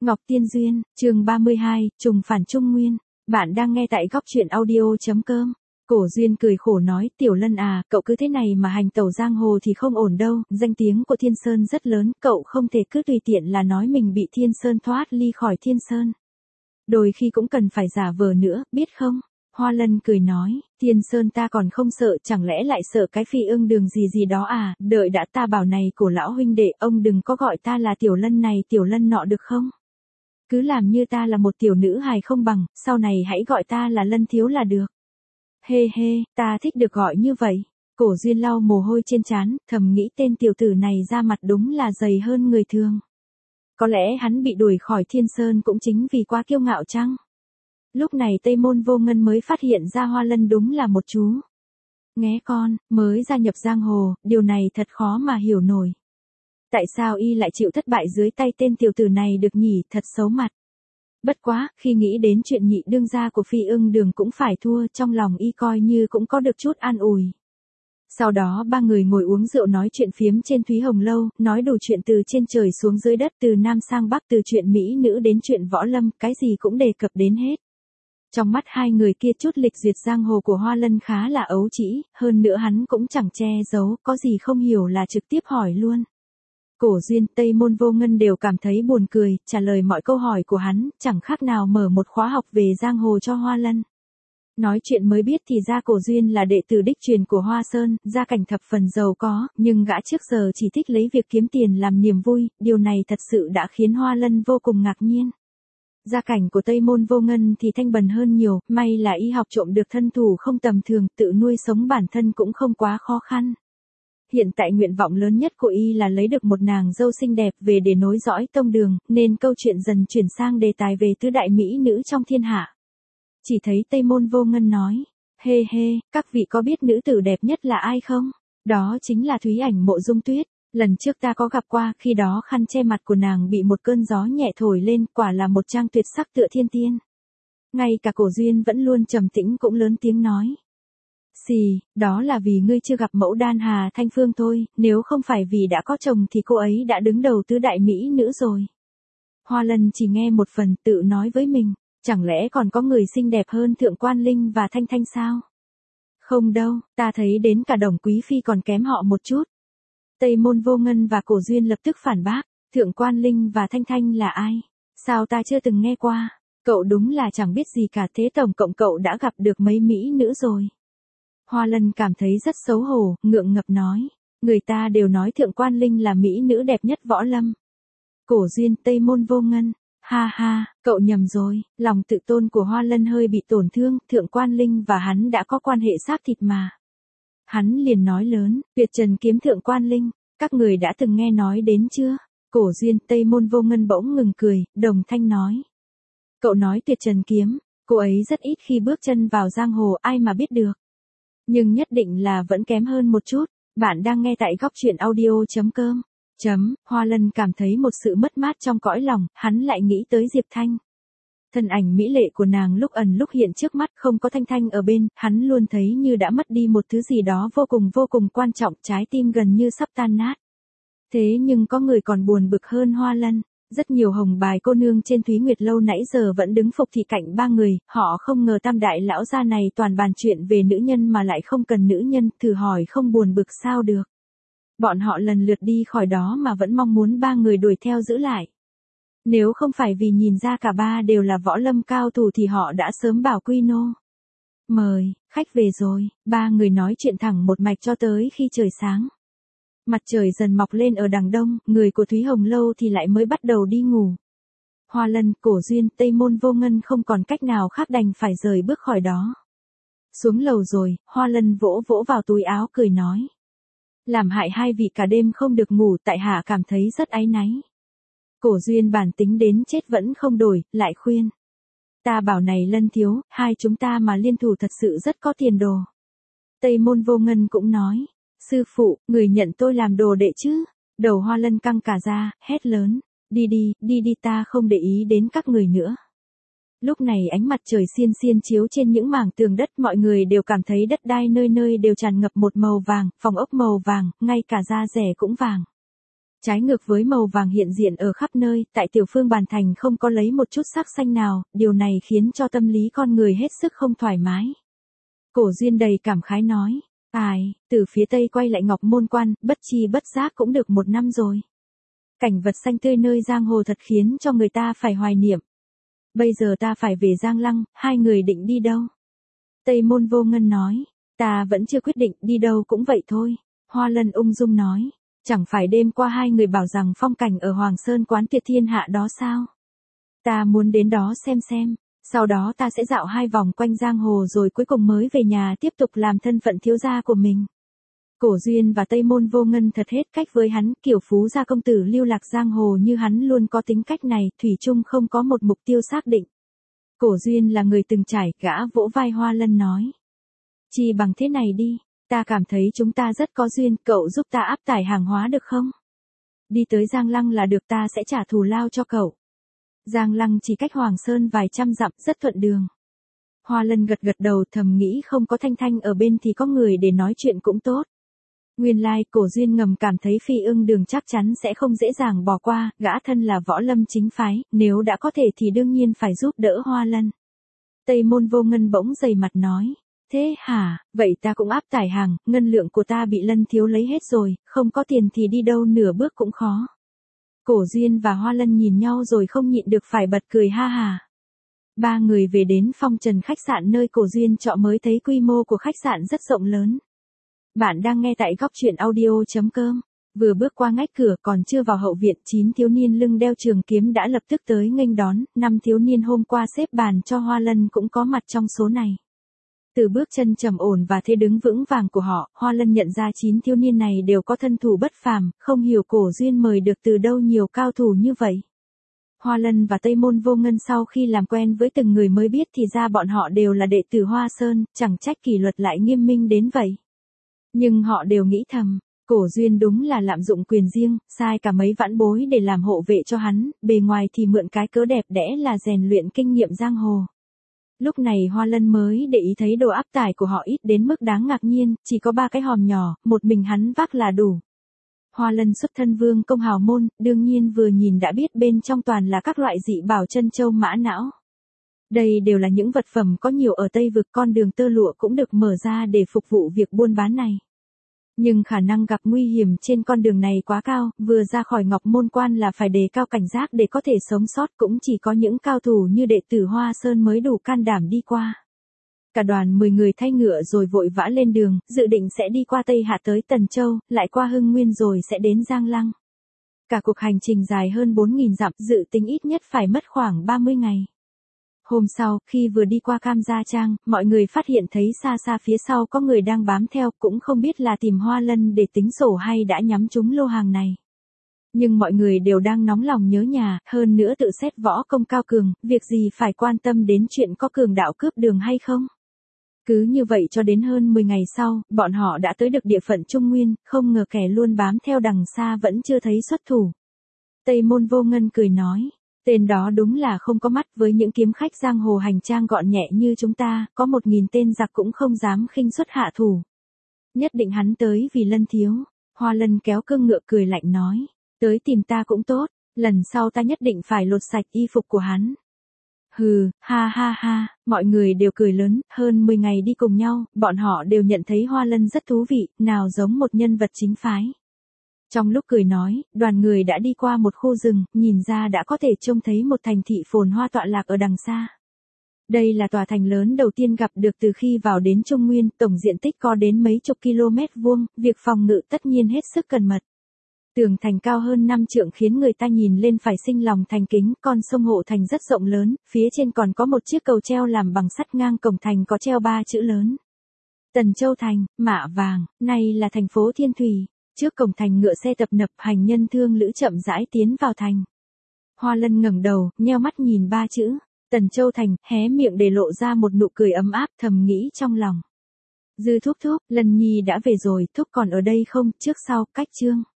Ngọc Tiên Duyên, chương 32, trùng phản Trung Nguyên. Bạn đang nghe tại góc truyện audio.com. Cổ Duyên cười khổ nói, Tiểu Lân à, cậu cứ thế này mà hành tẩu giang hồ thì không ổn đâu, danh tiếng của Thiên Sơn rất lớn, cậu không thể cứ tùy tiện là nói mình bị Thiên Sơn thoát ly khỏi Thiên Sơn. Đôi khi cũng cần phải giả vờ nữa, biết không? Hoa Lân cười nói, Thiên Sơn ta còn không sợ, chẳng lẽ lại sợ cái phi ưng đường gì đó à, đợi đã, ta bảo này cổ lão huynh đệ, ông đừng có gọi ta là Tiểu Lân này Tiểu Lân nọ được không? Cứ làm như ta là một tiểu nữ hài không bằng, sau này hãy gọi ta là Lân thiếu là được. Hê hê, ta thích được gọi như vậy. Cổ Duyên lau mồ hôi trên trán, thầm nghĩ tên tiểu tử này ra mặt đúng là dày hơn người thường. Có lẽ hắn bị đuổi khỏi Thiên Sơn cũng chính vì quá kiêu ngạo chăng? Lúc này Tây Môn Vô Ngân mới phát hiện ra Hoa Lân đúng là một chú nghé con, mới gia nhập giang hồ, điều này thật khó mà hiểu nổi. Tại sao y lại chịu thất bại dưới tay tên tiểu tử này được nhỉ, thật xấu mặt. Bất quá, khi nghĩ đến chuyện nhị đương gia của Phi Ưng Đường cũng phải thua, trong lòng y coi như cũng có được chút an ủi. Sau đó ba người ngồi uống rượu nói chuyện phiếm trên Thúy Hồng Lâu, nói đủ chuyện từ trên trời xuống dưới đất, từ Nam sang Bắc, từ chuyện mỹ nữ đến chuyện võ lâm, cái gì cũng đề cập đến hết. Trong mắt hai người kia chút lịch duyệt giang hồ của Hoa Lân khá là ấu trĩ, hơn nữa hắn cũng chẳng che giấu, có gì không hiểu là trực tiếp hỏi luôn. Cổ Duyên, Tây Môn Vô Ngân đều cảm thấy buồn cười, trả lời mọi câu hỏi của hắn, chẳng khác nào mở một khóa học về giang hồ cho Hoa Lân. Nói chuyện mới biết thì ra Cổ Duyên là đệ tử đích truyền của Hoa Sơn, gia cảnh thập phần giàu có, nhưng gã trước giờ chỉ thích lấy việc kiếm tiền làm niềm vui, điều này thật sự đã khiến Hoa Lân vô cùng ngạc nhiên. Gia cảnh của Tây Môn Vô Ngân thì thanh bần hơn nhiều, may là y học trộm được thân thủ không tầm thường, tự nuôi sống bản thân cũng không quá khó khăn. Hiện tại nguyện vọng lớn nhất của y là lấy được một nàng dâu xinh đẹp về để nối dõi tông đường, nên câu chuyện dần chuyển sang đề tài về tứ đại mỹ nữ trong thiên hạ. Chỉ thấy Tây Môn Vô Ngân nói, hê hê, các vị có biết nữ tử đẹp nhất là ai không? Đó chính là Thúy Ảnh Mộ Dung Tuyết. Lần trước ta có gặp qua, khi đó khăn che mặt của nàng bị một cơn gió nhẹ thổi lên, quả là một trang tuyệt sắc tựa thiên tiên. Ngay cả Cổ Duyên vẫn luôn trầm tĩnh cũng lớn tiếng nói. Xì, đó là vì ngươi chưa gặp mẫu đan Hà Thanh Phương thôi, nếu không phải vì đã có chồng thì cô ấy đã đứng đầu tứ đại mỹ nữ rồi. Hoa Lân chỉ nghe một phần, tự nói với mình, chẳng lẽ còn có người xinh đẹp hơn Thượng Quan Linh và Thanh Thanh sao? Không đâu, ta thấy đến cả Đồng Quý Phi còn kém họ một chút. Tây Môn Vô Ngân và Cổ Duyên lập tức phản bác, Thượng Quan Linh và Thanh Thanh là ai? Sao ta chưa từng nghe qua? Cậu đúng là chẳng biết gì cả, thế tổng cộng cậu đã gặp được mấy mỹ nữ rồi. Hoa Lân cảm thấy rất xấu hổ, ngượng ngập nói, người ta đều nói Thượng Quan Linh là mỹ nữ đẹp nhất võ lâm. Cổ Duyên, Tây Môn Vô Ngân, ha ha, cậu nhầm rồi, lòng tự tôn của Hoa Lân hơi bị tổn thương, Thượng Quan Linh và hắn đã có quan hệ xác thịt mà. Hắn liền nói lớn, tuyệt trần kiếm Thượng Quan Linh, các người đã từng nghe nói đến chưa? Cổ Duyên, Tây Môn Vô Ngân bỗng ngừng cười, đồng thanh nói. Cậu nói tuyệt trần kiếm, cô ấy rất ít khi bước chân vào giang hồ, ai mà biết được. Nhưng nhất định là vẫn kém hơn một chút. Bạn đang nghe tại góc truyện audio.com. Hoa Lân cảm thấy một sự mất mát trong cõi lòng, hắn lại nghĩ tới Diệp Thanh. Thân ảnh mỹ lệ của nàng lúc ẩn lúc hiện trước mắt, không có Thanh Thanh ở bên, hắn luôn thấy như đã mất đi một thứ gì đó vô cùng quan trọng, trái tim gần như sắp tan nát. Thế nhưng có người còn buồn bực hơn Hoa Lân. Rất nhiều hồng bài cô nương trên Thúy Nguyệt Lâu nãy giờ vẫn đứng phục thị cạnh ba người, họ không ngờ tam đại lão gia này toàn bàn chuyện về nữ nhân mà lại không cần nữ nhân, thử hỏi không buồn bực sao được. Bọn họ lần lượt đi khỏi đó mà vẫn mong muốn ba người đuổi theo giữ lại. Nếu không phải vì nhìn ra cả ba đều là võ lâm cao thủ thì họ đã sớm bảo quy nô. Mời, khách về rồi, ba người nói chuyện thẳng một mạch cho tới khi trời sáng. Mặt trời dần mọc lên ở đằng đông, người của Thúy Hồng Lâu thì lại mới bắt đầu đi ngủ. Hoa Lân, Cổ Duyên, Tây Môn Vô Ngân không còn cách nào khác đành phải rời bước khỏi đó. Xuống lầu rồi, Hoa Lân vỗ vỗ vào túi áo cười nói. Làm hại hai vị cả đêm không được ngủ, tại hạ cảm thấy rất áy náy. Cổ Duyên bản tính đến chết vẫn không đổi, lại khuyên. Ta bảo này Lân thiếu, hai chúng ta mà liên thủ thật sự rất có tiền đồ. Tây Môn Vô Ngân cũng nói. Sư phụ, người nhận tôi làm đồ đệ chứ? Đầu Hoa Lân căng cả ra, hét lớn. Đi đi, ta không để ý đến các người nữa. Lúc này ánh mặt trời xiên chiếu trên những mảng tường đất, mọi người đều cảm thấy đất đai nơi nơi đều tràn ngập một màu vàng, phòng ốc màu vàng, ngay cả da rẻ cũng vàng. Trái ngược với màu vàng hiện diện ở khắp nơi, tại Tiểu Phương Bàn Thành không có lấy một chút sắc xanh nào, điều này khiến cho tâm lý con người hết sức không thoải mái. Cổ Duyên đầy cảm khái nói, từ phía tây quay lại Ngọc Môn Quan, bất chi bất giác cũng được 1 năm rồi. Cảnh vật xanh tươi nơi giang hồ thật khiến cho người ta phải hoài niệm. Bây giờ ta phải về Giang Lăng, hai người định đi đâu? Tây Môn Vô Ngân nói, ta vẫn chưa quyết định, đi đâu cũng vậy thôi. Hoa Lân ung dung nói, chẳng phải đêm qua hai người bảo rằng phong cảnh ở Hoàng Sơn quán tuyệt thiên hạ đó sao? Ta muốn đến đó xem, sau đó ta sẽ dạo 2 vòng quanh giang hồ rồi cuối cùng mới về nhà tiếp tục làm thân phận thiếu gia của mình. Cổ Duyên và Tây Môn Vô Ngân thật hết cách với hắn, kiểu phú gia công tử lưu lạc giang hồ như hắn luôn có tính cách này, thủy chung không có một mục tiêu xác định. Cổ Duyên là người từng trải, gã vỗ vai Hoa Lân nói. Chỉ bằng thế này đi, ta cảm thấy chúng ta rất có duyên, cậu giúp ta áp tải hàng hóa được không? Đi tới Giang Lăng là được, ta sẽ trả thù lao cho cậu. Giang Lăng chỉ cách Hoàng Sơn vài trăm dặm, rất thuận đường. Hoa Lân gật gật đầu, thầm nghĩ không có Thanh Thanh ở bên thì có người để nói chuyện cũng tốt. Nguyên lai Cổ Duyên ngầm cảm thấy Phi Ưng Đường chắc chắn sẽ không dễ dàng bỏ qua, gã thân là võ lâm chính phái, nếu đã có thể thì đương nhiên phải giúp đỡ Hoa Lân. Tây Môn Vô Ngân bỗng dày mặt nói, thế hả, vậy ta cũng áp tải hàng, ngân lượng của ta bị Lân thiếu lấy hết rồi, không có tiền thì đi đâu nửa bước cũng khó. Cổ Duyên và Hoa Lân nhìn nhau rồi không nhịn được phải bật cười ha hà. 3 người về đến Phong Trần khách sạn nơi Cổ Duyên trọ mới thấy quy mô của khách sạn rất rộng lớn. Bạn đang nghe tại góc truyện audio.com. Vừa bước qua ngách cửa còn chưa vào hậu viện, 9 thiếu niên lưng đeo trường kiếm đã lập tức tới nghênh đón, 5 thiếu niên hôm qua xếp bàn cho Hoa Lân cũng có mặt trong số này. Từ bước chân trầm ổn và thế đứng vững vàng của họ, Hoa Lân nhận ra 9 thiếu niên này đều có thân thủ bất phàm, không hiểu Cổ Duyên mời được từ đâu nhiều cao thủ như vậy. Hoa Lân và Tây Môn Vô Ngân sau khi làm quen với từng người mới biết thì ra bọn họ đều là đệ tử Hoa Sơn, chẳng trách kỷ luật lại nghiêm minh đến vậy. Nhưng họ đều nghĩ thầm, Cổ Duyên đúng là lạm dụng quyền riêng, sai cả mấy vãn bối để làm hộ vệ cho hắn, bề ngoài thì mượn cái cớ đẹp đẽ là rèn luyện kinh nghiệm giang hồ. Lúc này Hoa Lân mới để ý thấy đồ áp tải của họ ít đến mức đáng ngạc nhiên, chỉ có 3 cái hòm nhỏ, một mình hắn vác là đủ. Hoa Lân xuất thân vương công hào môn, đương nhiên vừa nhìn đã biết bên trong toàn là các loại dị bảo chân châu mã não. Đây đều là những vật phẩm có nhiều ở Tây Vực, con đường tơ lụa cũng được mở ra để phục vụ việc buôn bán này. Nhưng khả năng gặp nguy hiểm trên con đường này quá cao, vừa ra khỏi Ngọc Môn Quan là phải đề cao cảnh giác để có thể sống sót, cũng chỉ có những cao thủ như đệ tử Hoa Sơn mới đủ can đảm đi qua. Cả đoàn 10 người thay ngựa rồi vội vã lên đường, dự định sẽ đi qua Tây Hạ tới Tần Châu, lại qua Hưng Nguyên rồi sẽ đến Giang Lăng. Cả cuộc hành trình dài hơn 4.000 dặm, dự tính ít nhất phải mất khoảng 30 ngày. Hôm sau, khi vừa đi qua Cam Gia Trang, mọi người phát hiện thấy xa xa phía sau có người đang bám theo, cũng không biết là tìm Hoa Lân để tính sổ hay đã nhắm trúng lô hàng này. Nhưng mọi người đều đang nóng lòng nhớ nhà, hơn nữa tự xét võ công cao cường, việc gì phải quan tâm đến chuyện có cường đạo cướp đường hay không. Cứ như vậy cho đến hơn 10 ngày sau, bọn họ đã tới được địa phận Trung Nguyên, không ngờ kẻ luôn bám theo đằng xa vẫn chưa thấy xuất thủ. Tây Môn Vô Ngân cười nói, tên đó đúng là không có mắt, với những kiếm khách giang hồ hành trang gọn nhẹ như chúng ta, có 1.000 tên giặc cũng không dám khinh suất hạ thủ. Nhất định hắn tới vì Lân thiếu. Hoa Lân kéo cương ngựa cười lạnh nói, tới tìm ta cũng tốt, lần sau ta nhất định phải lột sạch y phục của hắn. Hừ, ha ha ha, mọi người đều cười lớn, hơn 10 ngày đi cùng nhau, bọn họ đều nhận thấy Hoa Lân rất thú vị, nào giống một nhân vật chính phái. Trong lúc cười nói, đoàn người đã đi qua một khu rừng, nhìn ra đã có thể trông thấy một thành thị phồn hoa tọa lạc ở đằng xa. Đây là tòa thành lớn đầu tiên gặp được từ khi vào đến Trung Nguyên, tổng diện tích có đến mấy chục km vuông, việc phòng ngự tất nhiên hết sức cẩn mật. Tường thành cao hơn 5 trượng khiến người ta nhìn lên phải sinh lòng thành kính, con sông hộ thành rất rộng lớn, phía trên còn có một chiếc cầu treo làm bằng sắt, ngang cổng thành có treo 3 chữ lớn. Tần Châu Thành, mạ vàng, này là thành phố Thiên Thủy. Trước cổng thành ngựa xe tập nập, hành nhân thương lữ chậm rãi tiến vào thành. Hoa Lân ngẩng đầu, nheo mắt nhìn 3 chữ Tần Châu Thành, hé miệng để lộ ra một nụ cười ấm áp, thầm nghĩ trong lòng. Dư thúc thúc, Lân Nhi đã về rồi, thúc còn ở đây không, trước sau, cách chương.